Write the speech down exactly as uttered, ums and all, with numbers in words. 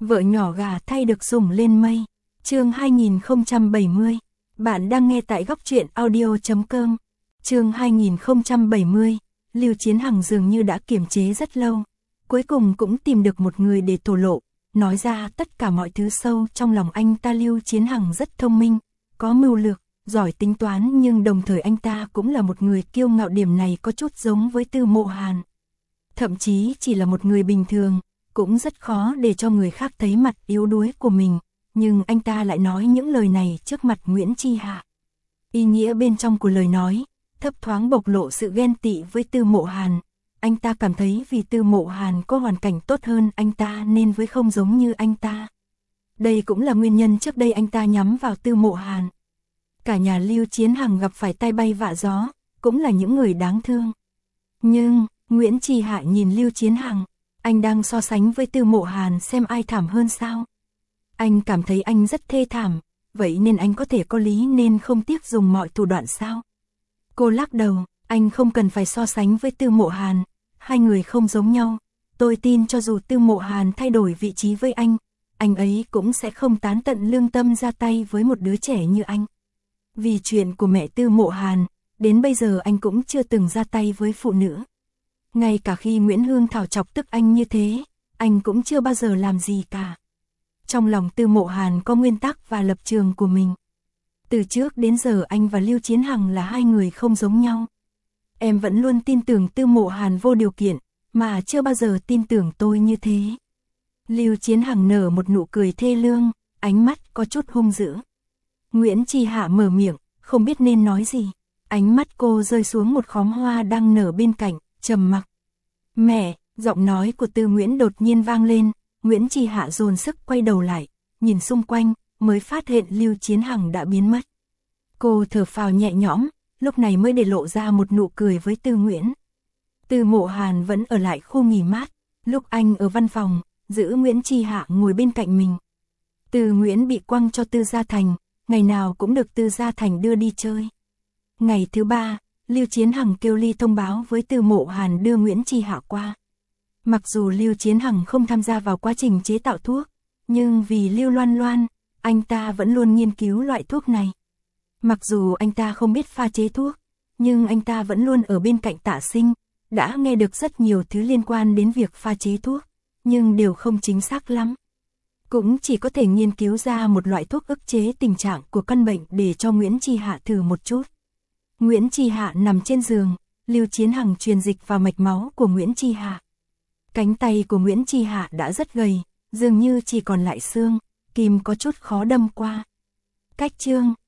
Vợ nhỏ gà thay được sủng lên mây. Chương hai nghìn không trăm bảy mươi. Bạn đang nghe tại góc truyện audio chấm com. Chương hai nghìn không trăm bảy mươi. Lưu Chiến Hằng dường như đã kiềm chế rất lâu, cuối cùng cũng tìm được một người để thổ lộ, nói ra tất cả mọi thứ sâu trong lòng anh ta. Lưu Chiến Hằng rất thông minh, có mưu lược, giỏi tính toán, nhưng đồng thời anh ta cũng là một người kiêu ngạo, điểm này có chút giống với Tư Mộ Hàn. Thậm chí chỉ là một người bình thường, cũng rất khó để cho người khác thấy mặt yếu đuối của mình, nhưng anh ta lại nói những lời này trước mặt Nguyễn Chi Hạ. Ý nghĩa bên trong của lời nói, thấp thoáng bộc lộ sự ghen tị với Tư Mộ Hàn. Anh ta cảm thấy vì Tư Mộ Hàn có hoàn cảnh tốt hơn anh ta nên với không giống như anh ta. Đây cũng là nguyên nhân trước đây anh ta nhắm vào Tư Mộ Hàn. Cả nhà Lưu Chiến Hằng gặp phải tai bay vạ gió, cũng là những người đáng thương. Nhưng, Nguyễn Chi Hạ nhìn Lưu Chiến Hằng, anh đang so sánh với Tư Mộ Hàn xem ai thảm hơn sao? Anh cảm thấy anh rất thê thảm, vậy nên anh có thể có lý nên không tiếc dùng mọi thủ đoạn sao? Cô lắc đầu, anh không cần phải so sánh với Tư Mộ Hàn, hai người không giống nhau. Tôi tin cho dù Tư Mộ Hàn thay đổi vị trí với anh, anh ấy cũng sẽ không tán tận lương tâm ra tay với một đứa trẻ như anh. Vì chuyện của mẹ Tư Mộ Hàn, đến bây giờ anh cũng chưa từng ra tay với phụ nữ. Ngay cả khi Nguyễn Hương Thảo chọc tức anh như thế, anh cũng chưa bao giờ làm gì cả. Trong lòng Tư Mộ Hàn có nguyên tắc và lập trường của mình. Từ trước đến giờ anh và Lưu Chiến Hằng là hai người không giống nhau. Em vẫn luôn tin tưởng Tư Mộ Hàn vô điều kiện, mà chưa bao giờ tin tưởng tôi như thế. Lưu Chiến Hằng nở một nụ cười thê lương, ánh mắt có chút hung dữ. Nguyễn Chi Hạ mở miệng, không biết nên nói gì. Ánh mắt cô rơi xuống một khóm hoa đang nở bên cạnh, trầm mặc. Mẹ, giọng nói của Tư Nguyễn đột nhiên vang lên. Nguyễn Chi Hạ dồn sức quay đầu lại, nhìn xung quanh, mới phát hiện Lưu Chiến Hằng đã biến mất. Cô thở phào nhẹ nhõm, lúc này mới để lộ ra một nụ cười với Tư Nguyễn. Tư Mộ Hàn vẫn ở lại khu nghỉ mát, lúc anh ở văn phòng, giữ Nguyễn Chi Hạ ngồi bên cạnh mình. Tư Nguyễn bị quăng cho Tư Gia Thành, ngày nào cũng được Tư Gia Thành đưa đi chơi. Ngày thứ ba, Lưu Chiến Hằng kêu Ly thông báo với Tư Mộ Hàn đưa Nguyễn Chi Hạ qua. Mặc dù Lưu Chiến Hằng không tham gia vào quá trình chế tạo thuốc, nhưng vì Lưu Loan Loan, anh ta vẫn luôn nghiên cứu loại thuốc này. Mặc dù anh ta không biết pha chế thuốc, nhưng anh ta vẫn luôn ở bên cạnh Tạ Sinh, đã nghe được rất nhiều thứ liên quan đến việc pha chế thuốc, nhưng đều không chính xác lắm. Cũng chỉ có thể nghiên cứu ra một loại thuốc ức chế tình trạng của căn bệnh để cho Nguyễn Chi Hạ thử một chút. Nguyễn Chi Hạ nằm trên giường, Lưu Chiến Hằng truyền dịch vào mạch máu của Nguyễn Chi Hạ. Cánh tay của Nguyễn Chi Hạ đã rất gầy, dường như chỉ còn lại xương, kim có chút khó đâm qua. Cách chương